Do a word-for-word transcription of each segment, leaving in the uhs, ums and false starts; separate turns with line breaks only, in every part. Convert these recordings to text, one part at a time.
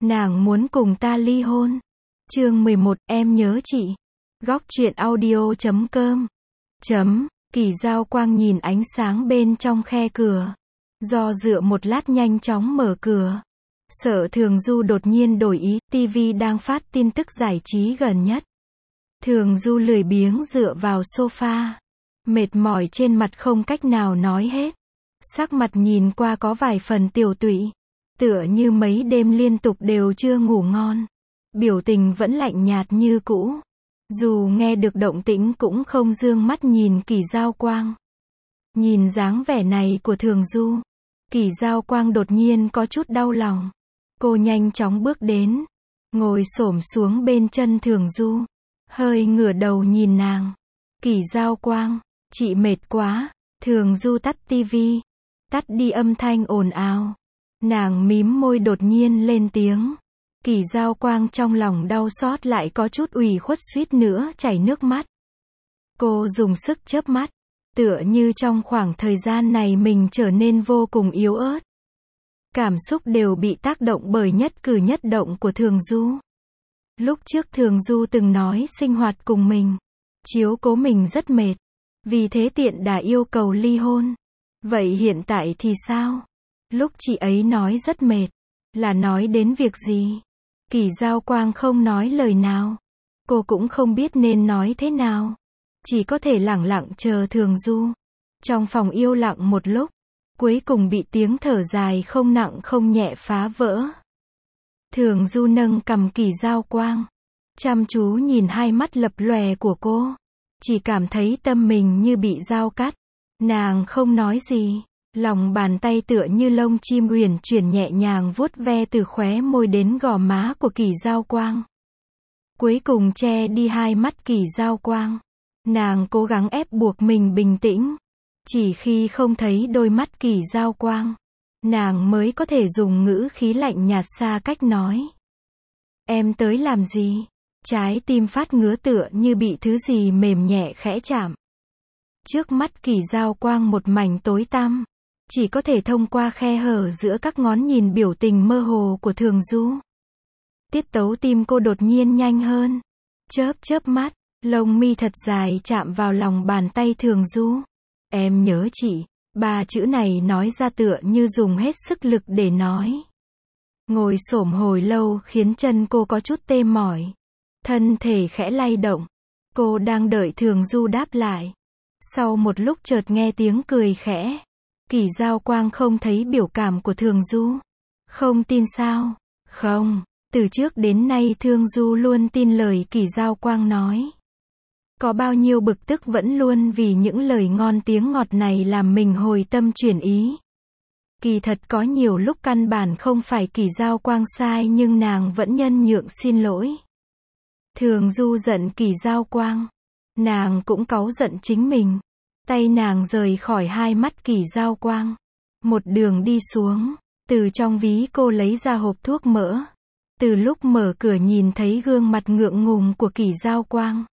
Nàng muốn cùng ta ly hôn. Chương mười một, em nhớ chị. Góc truyện audio chấm com. Chấm, Kỳ Giao Quang nhìn ánh sáng bên trong khe cửa. Do dự một lát nhanh chóng mở cửa. Sợ Thường Du đột nhiên đổi ý, tivi đang phát tin tức giải trí gần nhất. Thường Du lười biếng dựa vào sofa. Mệt mỏi trên mặt không cách nào nói hết. Sắc mặt nhìn qua có vài phần tiều tụy. Tựa như mấy đêm liên tục đều chưa ngủ ngon. Biểu tình vẫn lạnh nhạt như cũ. Dù nghe được động tĩnh cũng không dương mắt nhìn Kỳ Giao Quang. Nhìn dáng vẻ này của Thường Du, Kỳ Giao Quang đột nhiên có chút đau lòng. Cô nhanh chóng bước đến, ngồi xổm xuống bên chân Thường Du, hơi ngửa đầu nhìn nàng. Kỳ Giao Quang, chị mệt quá. Thường Du tắt tivi, tắt đi âm thanh ồn ào. Nàng mím môi đột nhiên lên tiếng. Kỳ Giao Quang trong lòng đau xót lại có chút ủy khuất suýt nữa chảy nước mắt. Cô dùng sức chớp mắt, tựa như trong khoảng thời gian này mình trở nên vô cùng yếu ớt. Cảm xúc đều bị tác động bởi nhất cử nhất động của Thường Du. Lúc trước Thường Du từng nói sinh hoạt cùng mình, chiếu cố mình rất mệt, vì thế tiện đà yêu cầu ly hôn. Vậy hiện tại thì sao? Lúc chị ấy nói rất mệt, là nói đến việc gì? Kỳ Giao Quang không nói lời nào. Cô cũng không biết nên nói thế nào. Chỉ có thể lẳng lặng chờ Thường Du. Trong phòng yêu lặng một lúc, cuối cùng bị tiếng thở dài không nặng không nhẹ phá vỡ. Thường Du nâng cằm Kỳ Giao Quang, chăm chú nhìn hai mắt lập lòe của cô. Chỉ cảm thấy tâm mình như bị dao cắt. Nàng không nói gì. Lòng bàn tay tựa như lông chim uyển chuyển nhẹ nhàng vuốt ve từ khóe môi đến gò má của Kỳ Giao Quang. Cuối cùng che đi hai mắt Kỳ Giao Quang. Nàng cố gắng ép buộc mình bình tĩnh. Chỉ khi không thấy đôi mắt Kỳ Giao Quang, nàng mới có thể dùng ngữ khí lạnh nhạt xa cách nói. Em tới làm gì? Trái tim phát ngứa tựa như bị thứ gì mềm nhẹ khẽ chạm. Trước mắt Kỳ Giao Quang một mảnh tối tăm. Chỉ có thể thông qua khe hở giữa các ngón nhìn biểu tình mơ hồ của Thường Du. Tiết tấu tim cô đột nhiên nhanh hơn. Chớp chớp mắt, lông mi thật dài chạm vào lòng bàn tay Thường Du. Em nhớ chị. Ba chữ này nói ra tựa như dùng hết sức lực để nói. Ngồi xổm hồi lâu khiến chân cô có chút tê mỏi. Thân thể khẽ lay động. Cô đang đợi Thường Du đáp lại. Sau một lúc chợt nghe tiếng cười khẽ. Kỳ Giao Quang không thấy biểu cảm của Thường Du. Không tin sao? Không, từ trước đến nay Thường Du luôn tin lời Kỳ Giao Quang nói. Có bao nhiêu bực tức vẫn luôn vì những lời ngon tiếng ngọt này làm mình hồi tâm chuyển ý. Kỳ thật có nhiều lúc căn bản không phải Kỳ Giao Quang sai nhưng nàng vẫn nhân nhượng xin lỗi. Thường Du giận Kỳ Giao Quang. Nàng cũng cáu giận chính mình. Tay nàng rời khỏi hai mắt Kỳ Giao Quang. Một đường đi xuống, từ trong ví cô lấy ra hộp thuốc mỡ. Từ lúc mở cửa nhìn thấy gương mặt ngượng ngùng của Kỳ Giao Quang,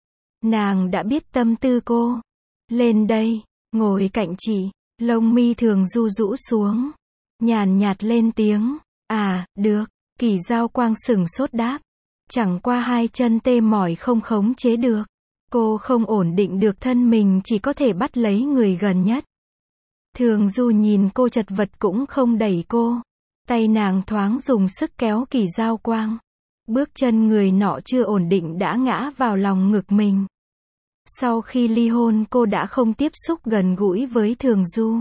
nàng đã biết tâm tư cô. Lên đây, ngồi cạnh chị. Lông mi Thường Du rũ xuống, nhàn nhạt lên tiếng. À, được. Kỳ Giao Quang sửng sốt đáp. Chẳng qua hai chân tê mỏi không khống chế được. Cô không ổn định được thân mình, chỉ có thể bắt lấy người gần nhất. Thường Du nhìn cô chật vật cũng không đẩy cô. Tay nàng thoáng dùng sức kéo Kỳ Giao Quang. Bước chân người nọ chưa ổn định đã ngã vào lòng ngực mình. Sau khi ly hôn cô đã không tiếp xúc gần gũi với Thường Du.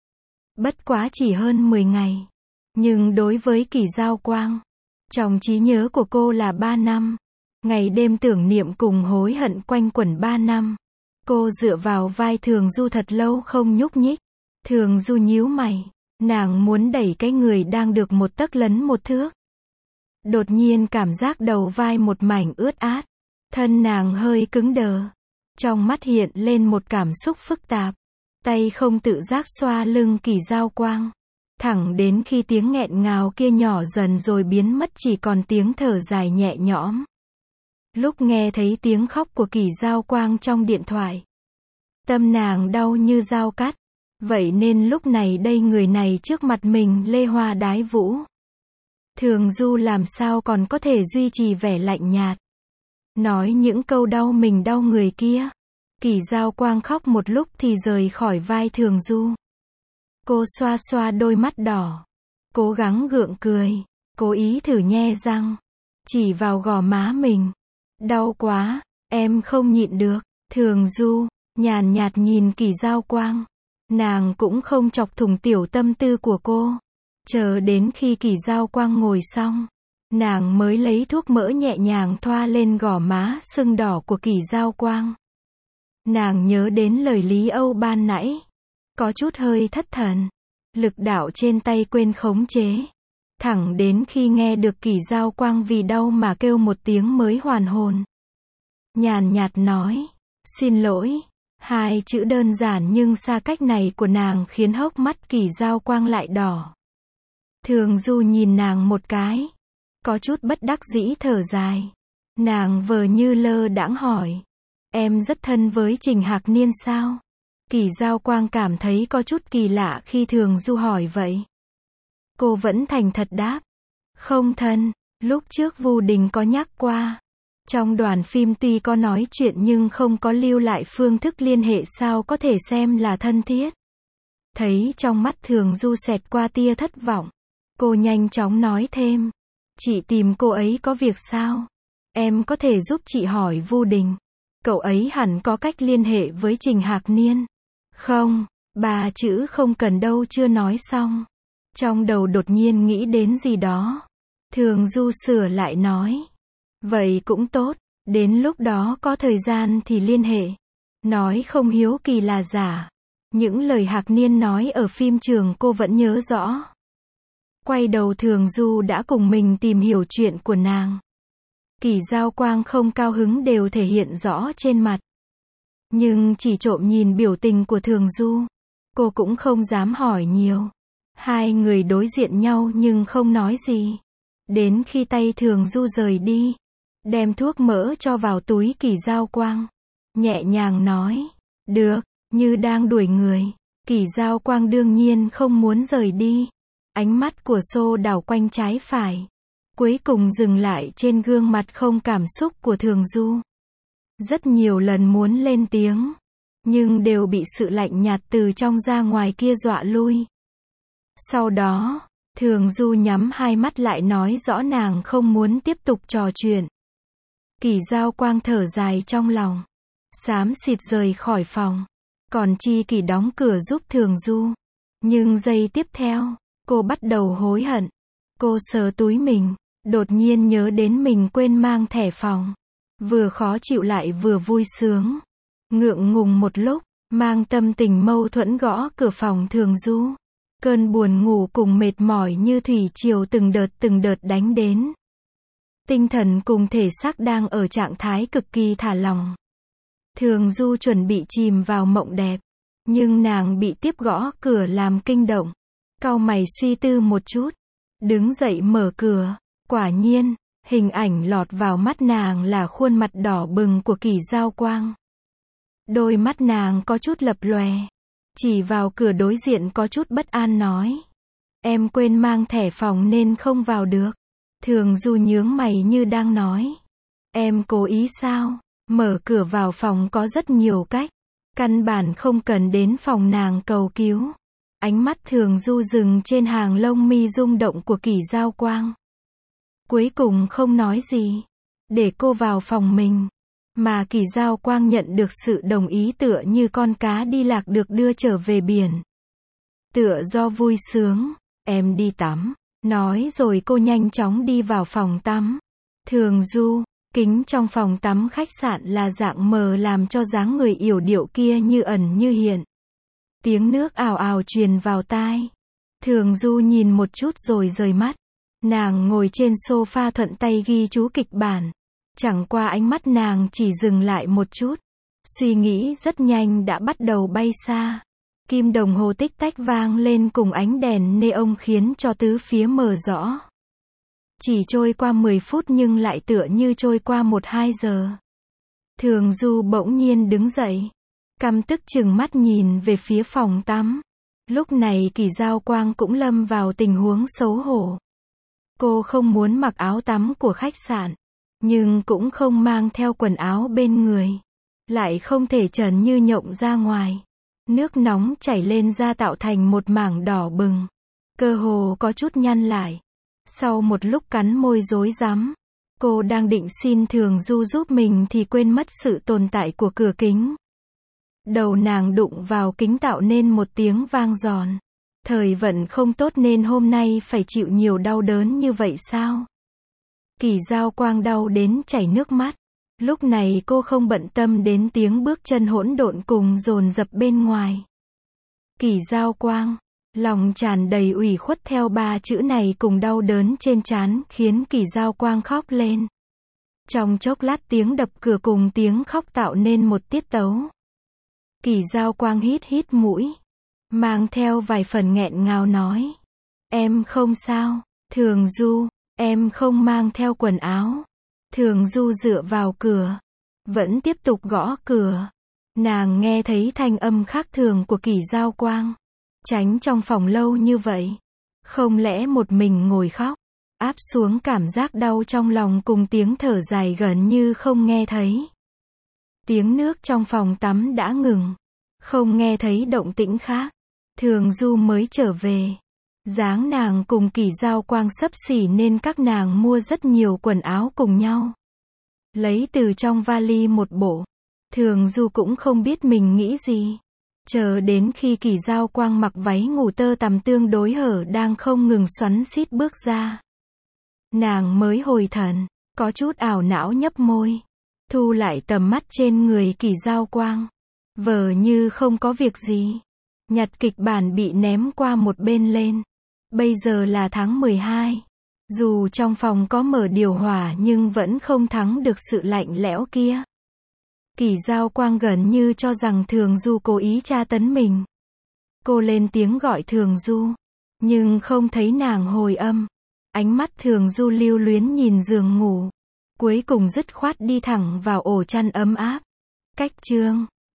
Bất quá chỉ hơn mười ngày. Nhưng đối với Kỳ Giao Quang, trong trí nhớ của cô là ba năm. Ngày đêm tưởng niệm cùng hối hận quanh quẩn ba năm. Cô dựa vào vai Thường Du thật lâu không nhúc nhích. Thường Du nhíu mày. Nàng muốn đẩy cái người đang được một tấc lấn một thước. Đột nhiên cảm giác đầu vai một mảnh ướt át. Thân nàng hơi cứng đờ. Trong mắt hiện lên một cảm xúc phức tạp. Tay không tự giác xoa lưng Kỳ Giao Quang. Thẳng đến khi tiếng nghẹn ngào kia nhỏ dần rồi biến mất, chỉ còn tiếng thở dài nhẹ nhõm. Lúc nghe thấy tiếng khóc của Kỳ Giao Quang trong điện thoại, tâm nàng đau như dao cắt. Vậy nên lúc này đây người này trước mặt mình lê hoa đái vũ. Thường Du làm sao còn có thể duy trì vẻ lạnh nhạt. Nói những câu đau mình đau người kia. Kỷ Giao Quang khóc một lúc thì rời khỏi vai Thường Du. Cô xoa xoa đôi mắt đỏ. Cố gắng gượng cười. Cố ý thử nhe răng. Chỉ vào gò má mình. Đau quá, em không nhịn được. Thường Du, nhàn nhạt nhìn Kỷ Giao Quang. Nàng cũng không chọc thủng tiểu tâm tư của cô. Chờ đến khi Kỷ Giao Quang ngồi xong, nàng mới lấy thuốc mỡ nhẹ nhàng thoa lên gò má sưng đỏ của Kỷ Giao Quang. Nàng nhớ đến lời Lý Âu ban nãy. Có chút hơi thất thần. Lực đạo trên tay quên khống chế. Thẳng đến khi nghe được Kỷ Giao Quang vì đau mà kêu một tiếng mới hoàn hồn. Nhàn nhạt nói, xin lỗi. Hai chữ đơn giản nhưng xa cách này của nàng khiến hốc mắt Kỷ Giao Quang lại đỏ. Thường Du nhìn nàng một cái. Có chút bất đắc dĩ thở dài. Nàng vờ như lơ đãng hỏi. Em rất thân với Trình Hạc Niên sao? Kỷ Giao Quang cảm thấy có chút kỳ lạ khi Thường Du hỏi vậy. Cô vẫn thành thật đáp. Không thân, lúc trước Vu Đình có nhắc qua. Trong đoàn phim tuy có nói chuyện nhưng không có lưu lại phương thức liên hệ sao có thể xem là thân thiết. Thấy trong mắt Thường Du xẹt qua tia thất vọng. Cô nhanh chóng nói thêm. Chị tìm cô ấy có việc sao? Em có thể giúp chị hỏi Vu Đình. Cậu ấy hẳn có cách liên hệ với Trình Hạc Niên. Không, ba chữ không cần đâu chưa nói xong. Trong đầu đột nhiên nghĩ đến gì đó. Thường Du sửa lại nói. Vậy cũng tốt, đến lúc đó có thời gian thì liên hệ. Nói không hiếu kỳ là giả. Những lời Hạc Niên nói ở phim trường cô vẫn nhớ rõ. Quay đầu Thường Du đã cùng mình tìm hiểu chuyện của nàng. Kỷ Giao Quang không cao hứng đều thể hiện rõ trên mặt. Nhưng chỉ trộm nhìn biểu tình của Thường Du. Cô cũng không dám hỏi nhiều. Hai người đối diện nhau nhưng không nói gì. Đến khi tay Thường Du rời đi. Đem thuốc mỡ cho vào túi Kỷ Giao Quang. Nhẹ nhàng nói. Được, như đang đuổi người. Kỷ Giao Quang đương nhiên không muốn rời đi. Ánh mắt của Xô đảo quanh trái phải. Cuối cùng dừng lại trên gương mặt không cảm xúc của Thường Du. Rất nhiều lần muốn lên tiếng. Nhưng đều bị sự lạnh nhạt từ trong ra ngoài kia dọa lui. Sau đó, Thường Du nhắm hai mắt lại nói rõ nàng không muốn tiếp tục trò chuyện. Kỷ Giao Quang thở dài trong lòng. Xám xịt rời khỏi phòng. Còn Chi Kỷ đóng cửa giúp Thường Du. Nhưng giây tiếp theo, cô bắt đầu hối hận. Cô sờ túi mình, đột nhiên nhớ đến mình quên mang thẻ phòng. Vừa khó chịu lại vừa vui sướng. Ngượng ngùng một lúc, mang tâm tình mâu thuẫn gõ cửa phòng Thường Du. Cơn buồn ngủ cùng mệt mỏi như thủy triều từng đợt từng đợt đánh đến. Tinh thần cùng thể xác đang ở trạng thái cực kỳ thả lỏng. Thường Du chuẩn bị chìm vào mộng đẹp. Nhưng nàng bị tiếp gõ cửa làm kinh động. Cau mày suy tư một chút. Đứng dậy mở cửa. Quả nhiên, hình ảnh lọt vào mắt nàng là khuôn mặt đỏ bừng của Kỷ Giao Quang. Đôi mắt nàng có chút lập lòe. Chỉ vào cửa đối diện có chút bất an nói. Em quên mang thẻ phòng nên không vào được. Thường Du nhướng mày như đang nói. Em cố ý sao? Mở cửa vào phòng có rất nhiều cách. Căn bản không cần đến phòng nàng cầu cứu. Ánh mắt Thường Du dừng trên hàng lông mi rung động của Kỷ Giao Quang. Cuối cùng không nói gì. Để cô vào phòng mình. Mà Kỷ Giao Quang nhận được sự đồng ý tựa như con cá đi lạc được đưa trở về biển. Tựa do vui sướng. Em đi tắm. Nói rồi cô nhanh chóng đi vào phòng tắm. Thường Du, kính trong phòng tắm khách sạn là dạng mờ làm cho dáng người yểu điệu kia như ẩn như hiện. Tiếng nước ào ào truyền vào tai. Thường Du nhìn một chút rồi rời mắt. Nàng ngồi trên sofa thuận tay ghi chú kịch bản. Chẳng qua ánh mắt nàng chỉ dừng lại một chút. Suy nghĩ rất nhanh đã bắt đầu bay xa. Kim đồng hồ tích tách vang lên cùng ánh đèn neon khiến cho tứ phía mờ rõ. Chỉ trôi qua mười phút nhưng lại tựa như trôi qua một hai giờ. Thường Du bỗng nhiên đứng dậy. Căm tức chừng mắt nhìn về phía phòng tắm. Lúc này Kỷ Giao Quang cũng lâm vào tình huống xấu hổ. Cô không muốn mặc áo tắm của khách sạn, nhưng cũng không mang theo quần áo bên người. Lại không thể trần như nhộng ra ngoài. Nước nóng chảy lên da tạo thành một mảng đỏ bừng. Cơ hồ có chút nhăn lại. Sau một lúc cắn môi rối rắm, cô đang định xin Thường Du giúp mình thì quên mất sự tồn tại của cửa kính. Đầu nàng đụng vào kính tạo nên một tiếng vang giòn. Thời vận không tốt nên hôm nay phải chịu nhiều đau đớn như vậy sao? Kỳ Giao Quang đau đến chảy nước mắt. Lúc này cô không bận tâm đến tiếng bước chân hỗn độn cùng dồn dập bên ngoài. Kỳ Giao Quang, lòng tràn đầy ủy khuất theo ba chữ này cùng đau đớn trên trán khiến Kỳ Giao Quang khóc lên. Trong chốc lát tiếng đập cửa cùng tiếng khóc tạo nên một tiết tấu. Kỳ Giao Quang hít hít mũi, mang theo vài phần nghẹn ngào nói. Em không sao, Thường Du, em không mang theo quần áo. Thường Du dựa vào cửa, vẫn tiếp tục gõ cửa. Nàng nghe thấy thanh âm khác thường của Kỳ Giao Quang. Tránh trong phòng lâu như vậy. Không lẽ một mình ngồi khóc, áp xuống cảm giác đau trong lòng cùng tiếng thở dài gần như không nghe thấy. Tiếng nước trong phòng tắm đã ngừng. Không nghe thấy động tĩnh khác. Thường Du mới trở về. Dáng nàng cùng Kỳ Giao Quang xấp xỉ nên các nàng mua rất nhiều quần áo cùng nhau. Lấy từ trong vali một bộ. Thường Du cũng không biết mình nghĩ gì. Chờ đến khi Kỳ Giao Quang mặc váy ngủ tơ tằm tương đối hở đang không ngừng xoắn xít bước ra. Nàng mới hồi thần, có chút ảo não nhấp môi. Thu lại tầm mắt trên người Kỳ Giao Quang. Vờ như không có việc gì. Nhặt kịch bản bị ném qua một bên lên. Bây giờ là tháng mười hai. Dù trong phòng có mở điều hòa nhưng vẫn không thắng được sự lạnh lẽo kia. Kỳ Giao Quang gần như cho rằng Thường Du cố ý tra tấn mình. Cô lên tiếng gọi Thường Du, nhưng không thấy nàng hồi âm. Ánh mắt Thường Du lưu luyến nhìn giường ngủ. Cuối cùng dứt khoát đi thẳng vào ổ chăn ấm áp. Cách chương